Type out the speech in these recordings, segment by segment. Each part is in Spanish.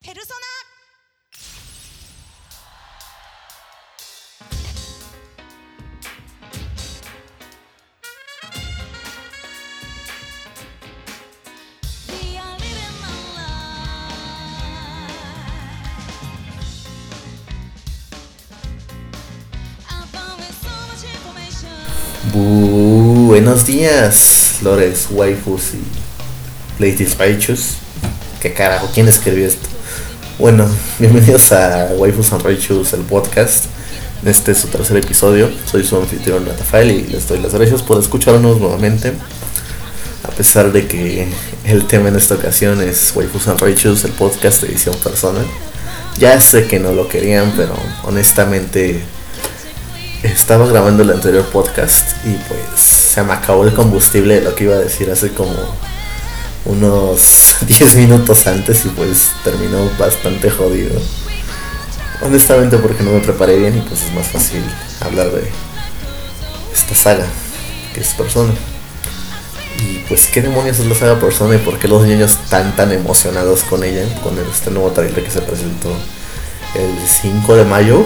Buenos días, lores, waifus y ladies righteous. ¿Qué carajo? ¿Quién escribió esto? Bueno, bienvenidos a Waifus and Righteous, el podcast. Este es su tercer episodio. Soy su anfitrión Rafael y les doy las gracias por escucharnos nuevamente. A pesar de que el tema en esta ocasión es Waifus and Righteous, el podcast de edición personal. Ya sé que no lo querían, pero honestamente estaba grabando el anterior podcast y pues se me acabó el combustible de lo que iba a decir hace como unos 10 minutos antes y pues terminó bastante jodido. Honestamente porque no me preparé bien y pues es más fácil hablar de esta saga que es Persona. Y pues qué demonios es la saga Persona y por qué los niños están tan emocionados con ella, con este nuevo trailer que se presentó el 5 de mayo.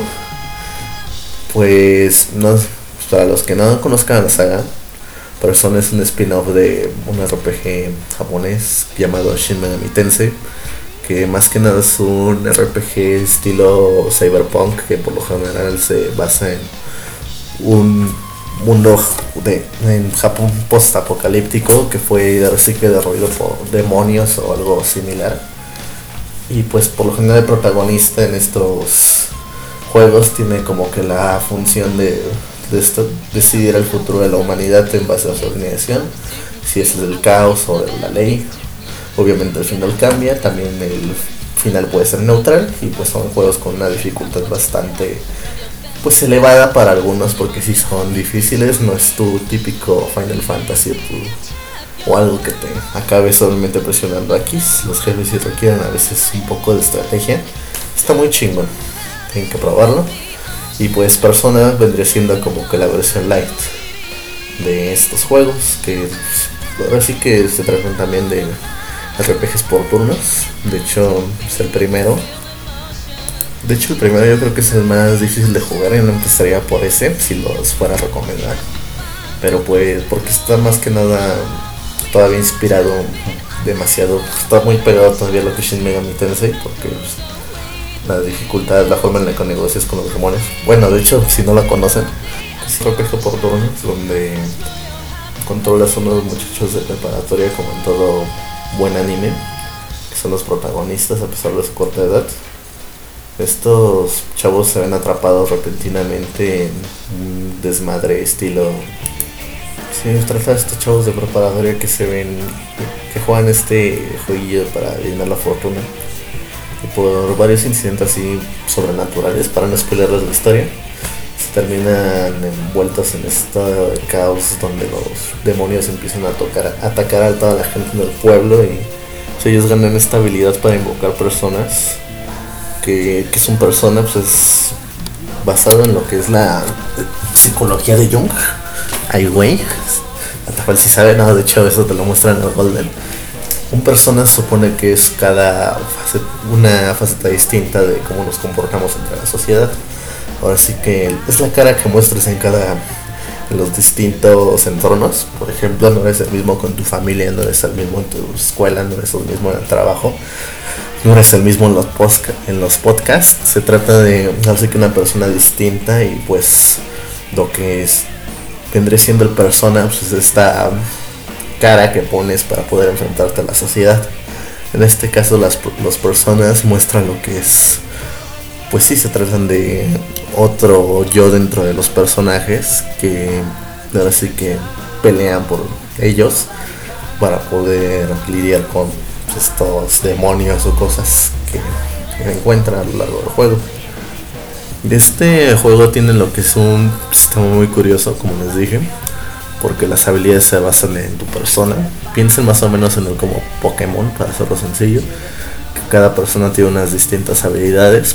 Pues no, para los que no conozcan la saga, Persona es un spin-off de un RPG japonés llamado Shin Megami Tensei, que más que nada es un RPG estilo cyberpunk que por lo general se basa en un mundo en Japón post-apocalíptico que fue así que derruido por demonios o algo similar. Y pues por lo general el protagonista en estos juegos tiene como que la función de esto, decidir el futuro de la humanidad en base a su organización, si es del caos o de la ley. Obviamente el final cambia, también el final puede ser neutral y pues son juegos con una dificultad bastante pues elevada para algunos porque sí son difíciles, no es tu típico Final Fantasy o algo que te acabe solamente presionando aquí. Los jefes sí requieren a veces un poco de estrategia, está muy chingón, tienen que probarlo. Y pues Persona vendría siendo como que la versión light de estos juegos, que ahora sí que se tratan también de RPGs por turnos. De hecho es el primero. De hecho el primero yo creo que es el más difícil de jugar y no empezaría por ese si los fuera a recomendar. Pero pues porque está más que nada todavía inspirado demasiado, está muy pegado todavía a lo que es Shin Megami Tensei, porque pues, la dificultad, la forma en la que negocias con los demonios. Bueno, de hecho, si no la conocen, es un RPG por turnos donde controlas a unos muchachos de preparatoria como en todo buen anime, que son los protagonistas a pesar de su corta edad. Estos chavos se ven atrapados repentinamente en un desmadre estilo... Sí, trata de estos chavos de preparatoria que se ven, que juegan este jueguillo para llenar la fortuna. Y por varios incidentes así sobrenaturales, para no spoilerles la historia, se terminan envueltos en estado de caos donde los demonios empiezan a atacar a toda la gente del pueblo y pues, ellos ganan esta habilidad para invocar personas que son personas, pues es basado en lo que es la psicología de Jung. Ay güey, hasta cual si sabe nada, de hecho eso te lo muestran en el Golden. Un persona supone que es una faceta distinta de cómo nos comportamos entre la sociedad. Ahora sí que es la cara que muestres en los distintos entornos. Por ejemplo, no eres el mismo con tu familia, no eres el mismo en tu escuela, no eres el mismo en el trabajo, no eres el mismo en los podcasts. Se trata de así que una persona distinta y pues lo que vendré siendo el persona, pues esta cara que pones para poder enfrentarte a la sociedad. En este caso las personas muestran lo que es, pues sí, se tratan de otro yo dentro de los personajes que ahora sí que pelean por ellos para poder lidiar con estos demonios o cosas que encuentran a lo largo del juego. Este juego tiene lo que es un sistema muy curioso, como les dije, porque las habilidades se basan en tu persona. Piensen más o menos en el como Pokémon, para hacerlo sencillo, que cada persona tiene unas distintas habilidades,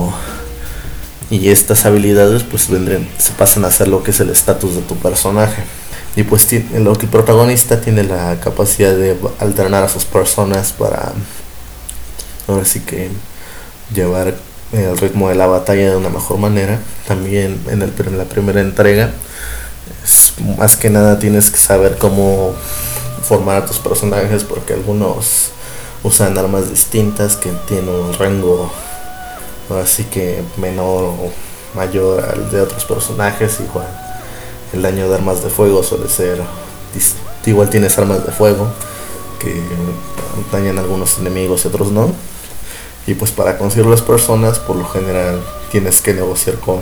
y estas habilidades pues se pasan a ser lo que es el estatus de tu personaje. Y pues lo que el protagonista tiene la capacidad de alternar a sus personas para ahora sí que llevar el ritmo de la batalla de una mejor manera. También en la primera entrega, más que nada tienes que saber cómo formar a tus personajes, porque algunos usan armas distintas que tienen un rango así que menor o mayor al de otros personajes. Igual el daño de armas de fuego suele ser igual, tienes armas de fuego que dañan a algunos enemigos y otros no. Y pues para conseguir las personas, por lo general tienes que negociar con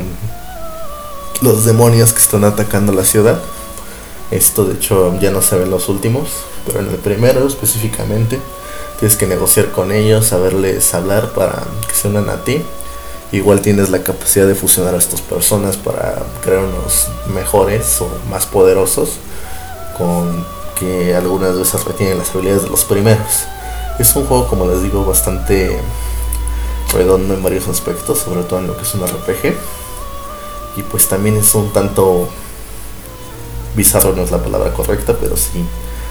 los demonios que están atacando la ciudad. Esto de hecho ya no se ve en los últimos, pero en el primero específicamente tienes que negociar con ellos, saberles hablar para que se unan a ti. Igual tienes la capacidad de fusionar a estas personas para crear unos mejores o más poderosos, con que algunas veces retienen las habilidades de los primeros. Es un juego, como les digo, bastante redondo en varios aspectos, sobre todo en lo que es un RPG. Y pues también es un tanto bizarro, no es la palabra correcta, pero sí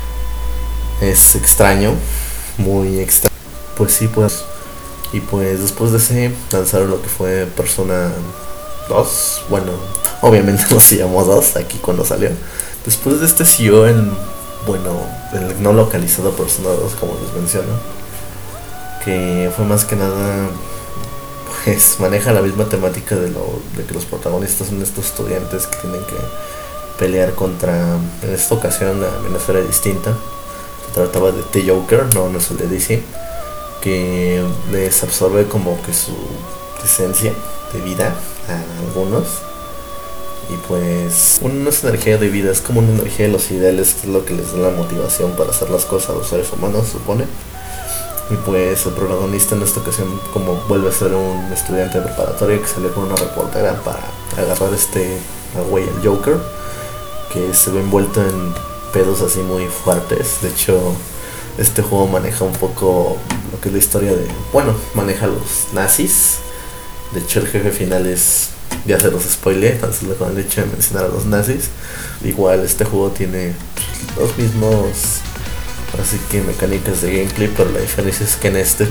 es extraño, muy extraño. Pues sí, pues. Y pues después de ese lanzaron lo que fue Persona 2. Bueno, obviamente no se llamó 2 aquí cuando salió. Después de este siguió el no localizado Persona 2, como les menciono, que fue más que nada, pues maneja la misma temática de que los protagonistas son estos estudiantes que tienen que pelear contra, en esta ocasión, una esfera distinta. Se trataba de The Joker, no es el de DC, que les absorbe como que su esencia de vida a algunos. Y pues no es energía de vida, es como una energía de los ideales, que es lo que les da la motivación para hacer las cosas a los seres humanos, se supone. Y pues el protagonista en esta ocasión, como vuelve a ser un estudiante de preparatoria que salió con una reportera para agarrar a güey, el Joker, que se ve envuelto en pedos así muy fuertes. De hecho, este juego maneja un poco lo que es la historia de, maneja a los nazis. De hecho, el jefe final es, ya se los spoileé, entonces con el hecho de mencionar a los nazis. Igual este juego tiene los mismos, así que mecánicas de gameplay, pero la diferencia es que en este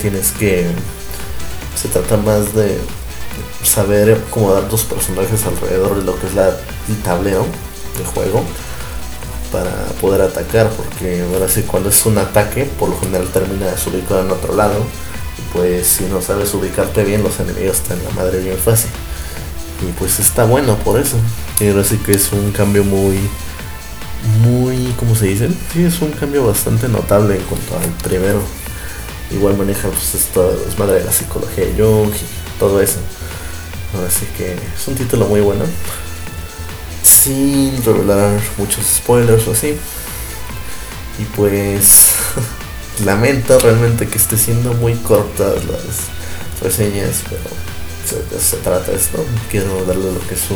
se trata más de saber acomodar tus personajes alrededor de lo que es el tablero de juego para poder atacar, porque ahora sí, cuando es un ataque, por lo general termina desubicado en otro lado, y pues si no sabes ubicarte bien, los enemigos están en la madre bien fácil. Y pues está bueno por eso. Y ahora sí que es un cambio muy, ¿cómo se dice? Sí, es un cambio bastante notable en cuanto al primero. Igual maneja pues esta desmadre de la psicología de Jung y todo eso. Ahora sí que es un título muy bueno, sin revelar muchos spoilers o así. Y pues lamento realmente que esté siendo muy cortas las reseñas, pero se trata de esto. Quiero darle lo que es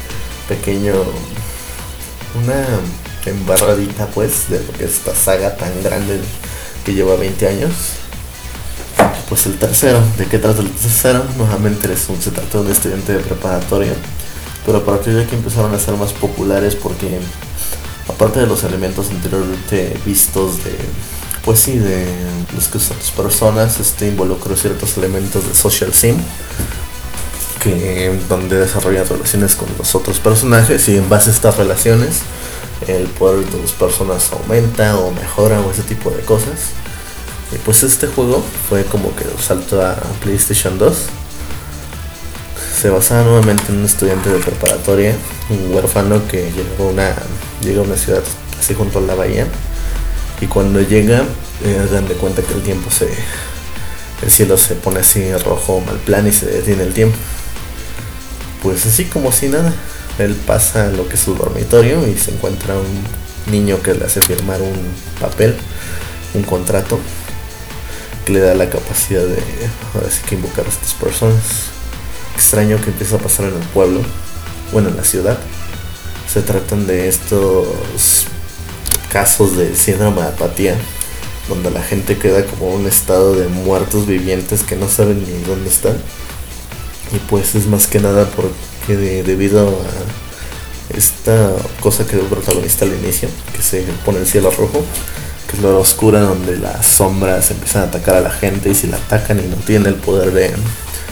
una embarradita pues de lo que es esta saga tan grande que lleva 20 años. Pues el tercero, ¿de qué trata el tercero? Nuevamente se trata de un estudiante de preparatoria, pero a partir de que empezaron a ser más populares, porque aparte de los elementos anteriormente vistos de los que son tus personas, involucró ciertos elementos de social sim, donde desarrollan relaciones con los otros personajes, y en base a estas relaciones el poder de tus personas aumenta o mejora o ese tipo de cosas. Y pues este juego fue como que un salto a PlayStation 2. Se basaba nuevamente en un estudiante de preparatoria, un huérfano que llega a una ciudad así junto a la bahía, y cuando llega dan de cuenta que el cielo se pone así rojo mal plan y se detiene el tiempo. Pues así como si nada, él pasa a lo que es su dormitorio y se encuentra un niño que le hace firmar un papel, un contrato que le da la capacidad de ahora sí que invocar a estas personas. Extraño que empieza a pasar en el pueblo, en la ciudad. Se tratan de estos casos de síndrome de apatía, donde la gente queda como en un estado de muertos vivientes que no saben ni dónde están. Y pues es más que nada porque debido a esta cosa que ve el protagonista al inicio, que se pone el cielo rojo, que es la hora oscura donde las sombras empiezan a atacar a la gente, y si la atacan y no tienen el poder de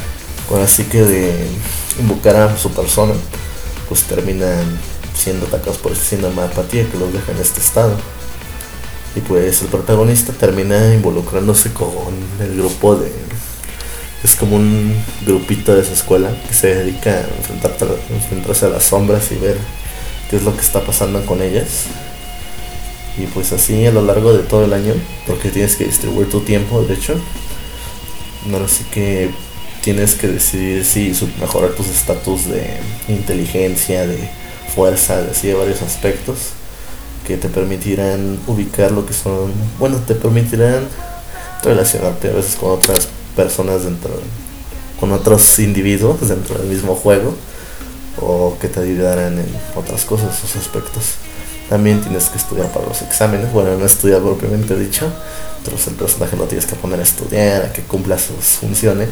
Ahora sí que de invocar a su persona, pues terminan siendo atacados por el síndrome de apatía que los deja en este estado. Y pues el protagonista termina involucrándose con el grupo de... Es como un grupito de su escuela que se dedica a enfrentarse a las sombras y ver qué es lo que está pasando con ellas. Y pues así a lo largo de todo el año, porque tienes que distribuir tu tiempo, de hecho. No, así que tienes que decidir si mejorar tus estatus de inteligencia, de fuerza, de así de varios aspectos que te permitirán ubicar lo que son, bueno, te permitirán relacionarte a veces con otras personas con otros individuos dentro del mismo juego, o que te ayudarán en otras cosas, esos aspectos. También tienes que estudiar para los exámenes, bueno, no estudiar propiamente dicho, pero el personaje lo tienes que poner a estudiar, a que cumpla sus funciones,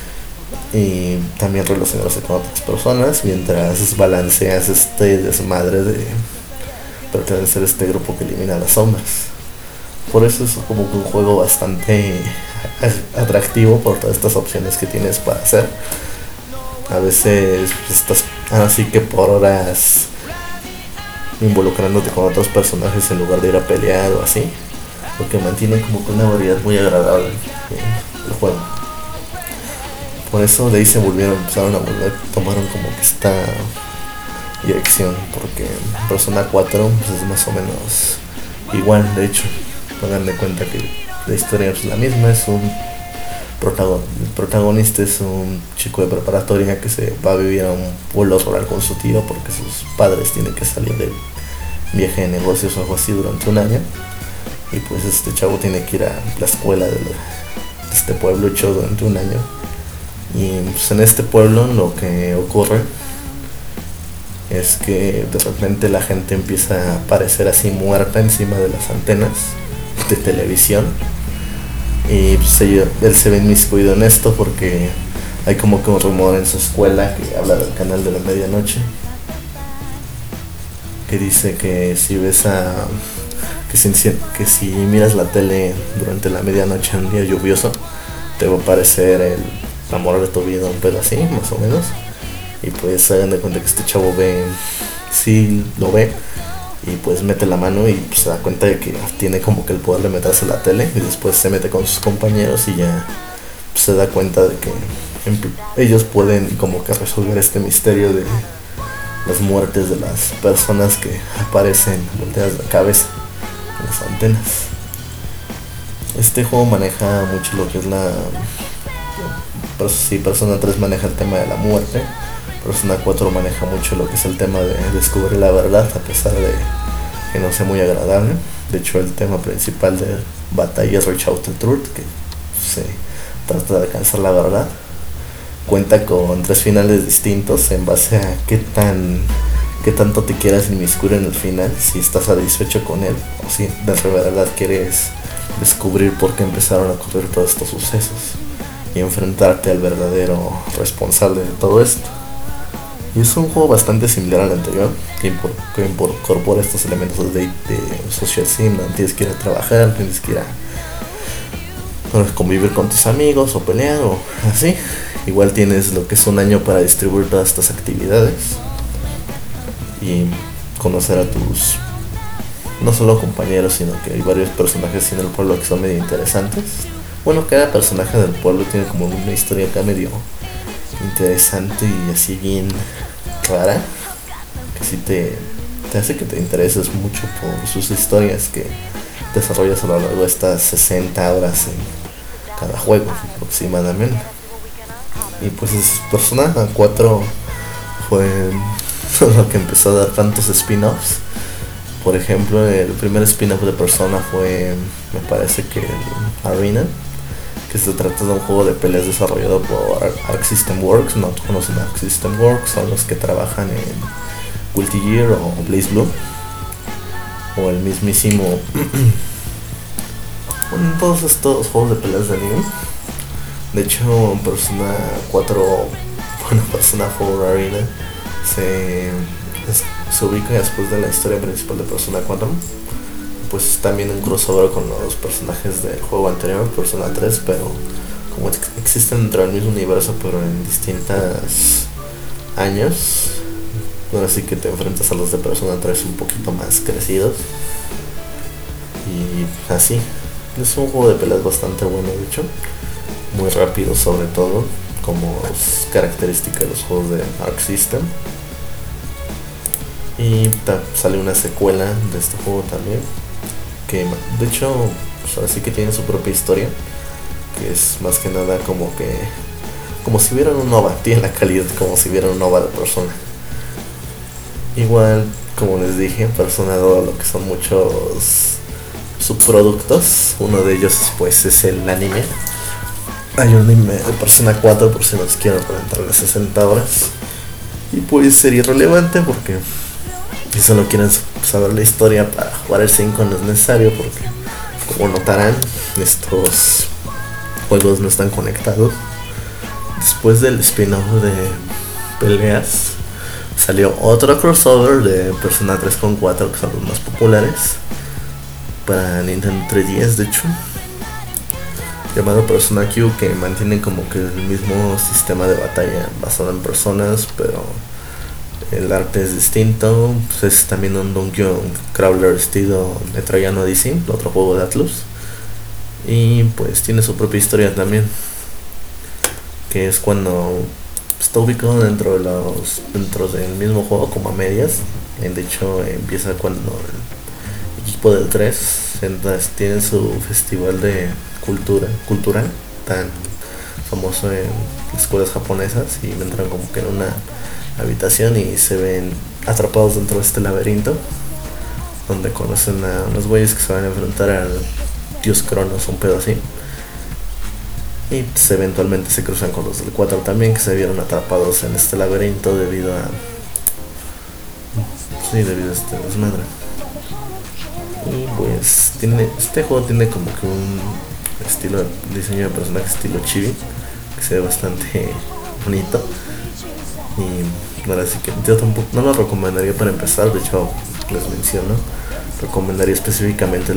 y también relacionarse con otras personas mientras balanceas este desmadre de pertenecer a este grupo que elimina las sombras. Por eso es como un juego bastante atractivo por todas estas opciones que tienes para hacer. A veces estás así que por horas involucrándote con otros personajes en lugar de ir a pelear o así, lo que mantiene como que una variedad muy agradable en el juego. Por eso de ahí tomaron como que esta dirección, porque Persona 4 pues, es más o menos igual. De hecho, hagan de cuenta que la historia es la misma. Es el protagonista es un chico de preparatoria que se va a vivir a un pueblo rural con su tío porque sus padres tienen que salir de viaje de negocios o algo así durante un año, y pues este chavo tiene que ir a la escuela de este pueblo hecho durante un año. Y pues en este pueblo lo que ocurre es que de repente la gente empieza a aparecer así muerta encima de las antenas de televisión, y pues él se ve inmiscuido en esto porque hay como que un rumor en su escuela que habla del canal de la medianoche, que dice que si ves que si miras la tele durante la medianoche en un día lluvioso, te va a aparecer el amor de tu vida, un pedo así, más o menos. Y pues hagan de cuenta que este chavo sí lo ve, y pues mete la mano y pues, se da cuenta de que tiene como que el poder de meterse a la tele, y después se mete con sus compañeros y ya pues, se da cuenta de que ellos pueden como que resolver este misterio de las muertes de las personas que aparecen volteadas la cabeza en las antenas. Este juego maneja mucho lo que es Persona 3 maneja el tema de la muerte. Persona 4 maneja mucho lo que es el tema de descubrir la verdad, a pesar de que no sea muy agradable. De hecho, el tema principal de batalla es Reach Out to Truth, que se trata de alcanzar la verdad. Cuenta con 3 finales distintos en base a qué tanto te quieras inmiscuir en el final, si estás satisfecho con él o si de verdad quieres descubrir por qué empezaron a ocurrir todos estos sucesos y enfrentarte al verdadero responsable de todo esto. Y es un juego bastante similar al anterior, que incorpora estos elementos de social sim, donde tienes que ir a trabajar, tienes que ir a convivir con tus amigos o pelear o así. Igual tienes lo que es un año para distribuir todas estas actividades y conocer a tus no solo compañeros, sino que hay varios personajes en el pueblo que son medio interesantes. Bueno, cada personaje del pueblo tiene como una historia acá medio interesante y así bien rara, que sí te hace que te intereses mucho por sus historias que desarrollas a lo largo de estas 60 horas en cada juego aproximadamente. Y pues Persona 4 fue lo que empezó a dar tantos spin-offs. Por ejemplo, el primer spin-off de Persona fue, me parece que el Arena, que se trata de un juego de peleas desarrollado por Arc System Works. No conocen Arc System Works, son los que trabajan en Guilty Gear o BlazBlue, o el mismísimo bueno, todos estos juegos de peleas de anime. De hecho, Persona 4, bueno, Persona 4 Arena se ubica después de la historia principal de Persona 4. Pues también un crossover con los personajes del juego anterior, Persona 3, pero como existen dentro del mismo universo pero en distintos años. Ahora sí que te enfrentas a los de Persona 3 un poquito más crecidos. Y así. Es un juego de peleas bastante bueno, de hecho. Muy rápido sobre todo, como es característica de los juegos de Arc System. Y sale una secuela de este juego también, que de hecho pues ahora sí que tiene su propia historia, que es más que nada como si vieran un OVA, tiene la calidad como si vieran un OVA de Persona. Igual, como les dije, Persona 2, lo que son muchos subproductos. Uno de ellos pues es el anime. Hay un anime de Persona 4 por si nos quieren entrar las 60 horas. Y pues sería irrelevante porque si solo quieren saber la historia para jugar el 5 no es necesario, porque como notarán, estos juegos no están conectados. Después del spin-off de peleas salió otro crossover de Persona 3 con 4, que son los más populares, para Nintendo 3DS de hecho, llamado Persona Q, que mantiene como que el mismo sistema de batalla basado en personas, pero el arte es distinto. Pues es también un dungeon crawler estilo Metroidvania Odyssey, otro juego de Atlus, y pues tiene su propia historia también, que es cuando está ubicado dentro del mismo juego como a medias. De hecho empieza cuando el equipo del 3 tiene su festival de cultural tan famoso en escuelas japonesas, y entran como que en una habitación y se ven atrapados dentro de este laberinto, donde conocen a unos güeyes que se van a enfrentar al dios Cronos, un pedo así. Y pues eventualmente se cruzan con los del 4 también, que se vieron atrapados en este laberinto debido a este desmadre. Y pues este juego tiene como que un estilo de diseño de personaje estilo chibi, que se ve bastante bonito. Y ahora sí que yo tampoco no lo recomendaría para empezar. De hecho, les menciono, recomendaría específicamente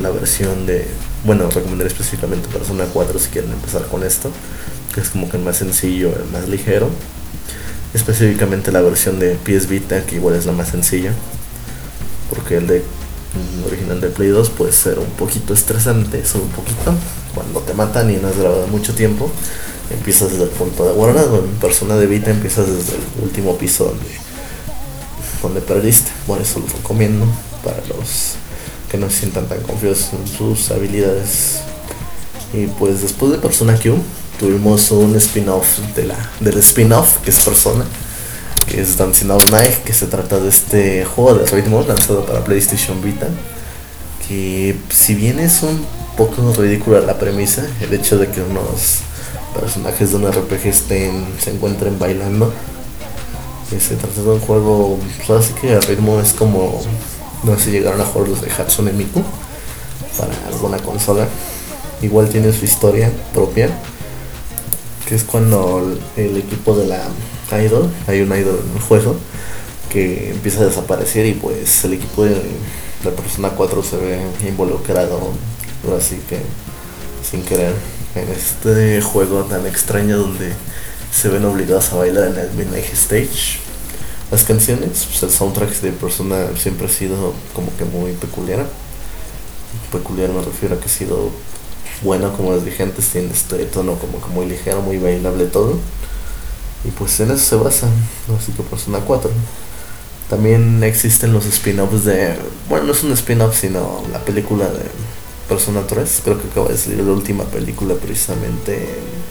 Persona 4 si quieren empezar con esto, que es como que el más sencillo, el más ligero. Específicamente la versión de PS Vita, que igual es la más sencilla, porque el de original de Play 2 puede ser un poquito estresante, solo un poquito. Cuando te matan y no has grabado mucho tiempo, empiezas desde el punto de guardado. En Persona de Vita empiezas desde el último piso donde perdiste. Por eso lo recomiendo para los que no se sientan tan confiados en sus habilidades. Y pues después de Persona Q tuvimos un spin-off del spin-off, que es Persona, que es Dancing All Night, que se trata de este juego de ritmos lanzado para PlayStation Vita, que si bien es un poco ridícula la premisa, el hecho de que unos personajes de un RPG se encuentren bailando. Se trata de un juego, pues así que el ritmo es como, no sé si llegaron a jugar los de Hatsune Miku para alguna consola. Igual tiene su historia propia, que es cuando el equipo de la idol, hay un idol en el juego que empieza a desaparecer, y pues el equipo de la Persona 4 se ve involucrado, así que sin querer, en este juego tan extraño donde se ven obligados a bailar en el Midnight Stage. Las canciones, pues el soundtrack de Persona siempre ha sido como que muy peculiar. Peculiar me refiero a que ha sido bueno, como les dije antes, tiene este tono como que muy ligero, muy bailable todo. Y pues en eso se basa, así que Persona 4. También existen los spin-offs bueno, no es un spin-off, sino la película de Persona 3. Creo que acaba de salir la última película precisamente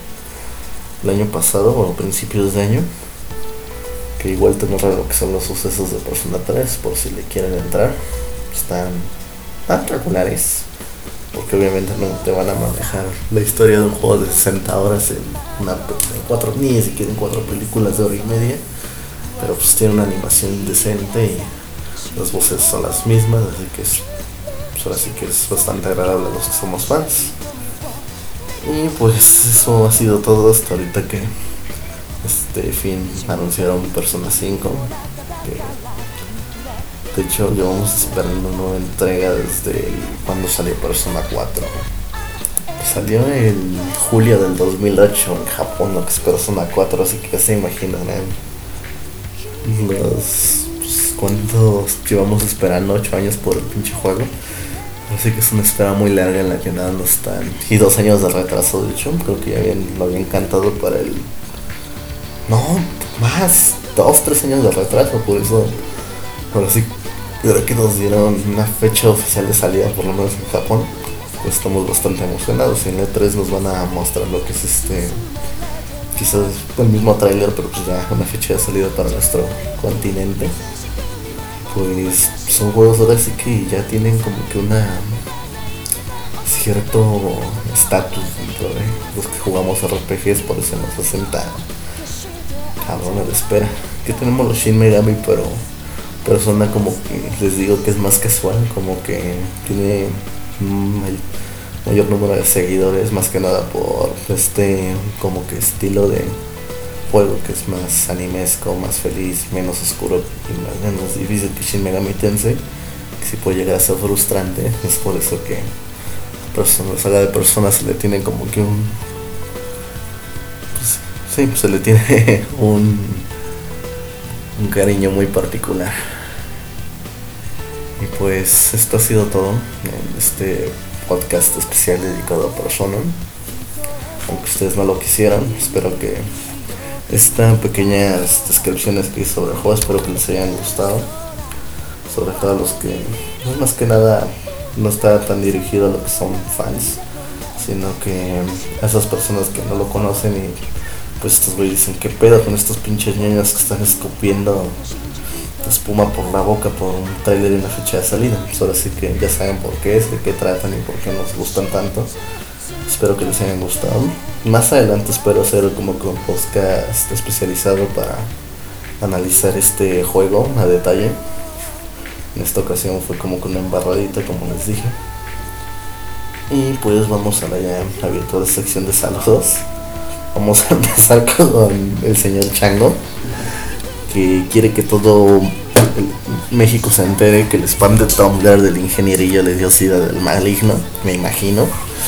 el año pasado o a principios de año, que igual te narra lo que son los sucesos de Persona 3, por si le quieren entrar. Están regulares, porque obviamente no te van a manejar la historia de un juego de 60 horas en 4, ni siquiera en 4 películas de hora y media, pero pues tiene una animación decente y las voces son las mismas, así que pues ahora sí que es bastante agradable a los que somos fans. Y pues eso ha sido todo hasta ahorita, que anunciaron Persona 5, que de hecho llevamos esperando una nueva entrega desde cuando salió Persona 4. Salió en julio del 2008 en Japón, lo que es Persona 4, así que ya se imaginarán cuántos llevamos esperando, 8 años por el pinche juego. Así que es una espera muy larga en la que nada no están. Y 2 años de retraso, de hecho, creo que ya lo habían cantado para el... No, más, 2-3 años de retraso, por eso. Ahora sí, creo que nos dieron una fecha oficial de salida, por lo menos en Japón. Pues estamos bastante emocionados. En E3 nos van a mostrar lo que es quizás el mismo tráiler, pero pues ya una fecha de salida para nuestro continente. Pues son juegos ahora sí que ya tienen como que una cierto estatus dentro de los que jugamos RPGs, por eso nos hacen tan cabrones de espera. Que tenemos los Shin Megami, pero Persona como que les digo que es más casual, como que tiene mayor número de seguidores, más que nada por como que estilo de juego que es más animesco, más feliz, menos oscuro y menos difícil que Shin Megami Tensei, que sí puede llegar a ser frustrante. Es por eso que la saga de Persona se le tiene como que pues se le tiene un cariño muy particular. Y pues esto ha sido todo en este podcast especial dedicado a Persona. Aunque ustedes no lo quisieran, espero que estas pequeñas descripciones que hice sobre el juego, espero que les hayan gustado. Sobre todo a los que, más que nada, no está tan dirigido a lo que son fans, sino que a esas personas que no lo conocen y pues estos güeyes dicen, ¿qué pedo con estos pinches niños que están escupiendo espuma por la boca por un trailer y una fecha de salida? Pues ahora sí que ya saben por qué es, de qué tratan y por qué nos gustan tanto. Espero que les hayan gustado. Más adelante espero hacer como que un podcast especializado para analizar este juego a detalle. En esta ocasión fue como que una embarradita, como les dije. Y pues vamos a la ya habitual sección de saludos. Vamos a empezar con el señor Chango, que quiere que todo México se entere que el spam de Tumblr del ingenierillo le dio sida del maligno, me imagino.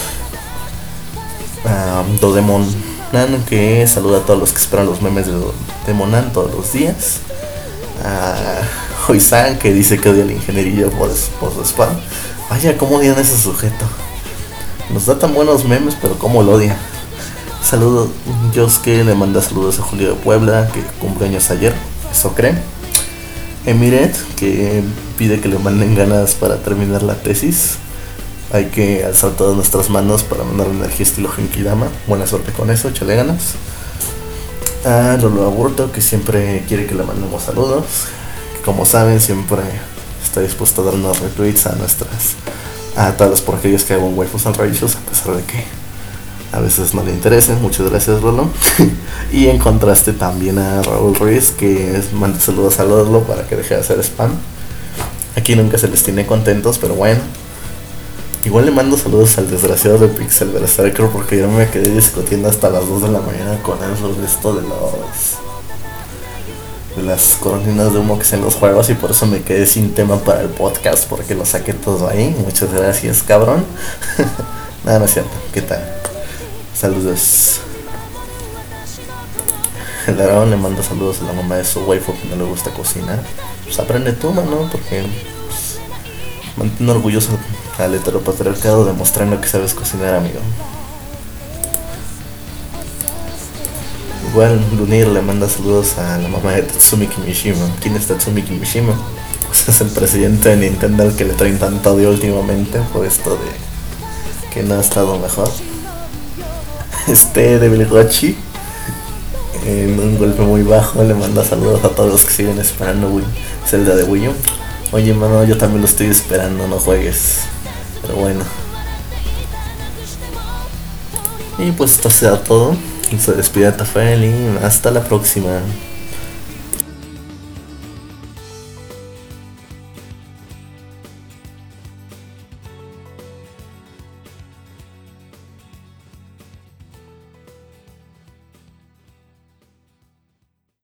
Dodemon, que saluda a todos los que esperan los memes de Demonan todos los días. Hoisan, que dice que odia al ingenierillo por su spam. Vaya, cómo odian a ese sujeto. Nos da tan buenos memes, pero cómo lo odia. Saludos, Josuke le manda saludos a Julio de Puebla, que cumpleaños ayer, eso cree. Emiret, que pide que le manden ganas para terminar la tesis. Hay que alzar todas nuestras manos para mandar energía estilo Genkidama. Buena suerte con eso, échale ganas. A Lolo Aburto, que siempre quiere que le mandemos saludos. Que como saben, siempre está dispuesto a darnos retweets a todas las porquerías que hago en Waifus and Rayos, a pesar de que a veces no le interesen. Muchas gracias, Rolo. Y en contraste también a Raúl Ruiz, que manda saludos a Lolo para que deje de hacer spam. Aquí nunca se les tiene contentos, pero bueno. Igual le mando saludos al desgraciado de Pixel Berserker, porque yo me quedé discutiendo hasta las 2 de la mañana con él sobre esto de las coroninas de humo que se en los juegos, y por eso me quedé sin tema para el podcast, porque lo saqué todo ahí. Muchas gracias, cabrón. Nada, no es cierto. ¿Qué tal? Saludos. El dragón le manda saludos a la mamá de su waifu que no le gusta cocinar. Pues aprende tú, mano, porque pues, mantén orgulloso al heteropatriarcado demostrando que sabes cocinar, amigo. Igual Lunir le manda saludos a la mamá de Tatsumi Kimishima. ¿Quién es Tatsumi Kimishima? Pues es el presidente de Nintendo al que le traen tanto odio últimamente por esto de que no ha estado mejor. Devil Gochi, en un golpe muy bajo, le manda saludos a todos los que siguen esperando Zelda de Wii U. Oye, mano, yo también lo estoy esperando, no juegues. Pero bueno. Y pues esto será todo. Se despide Tafael y hasta la próxima.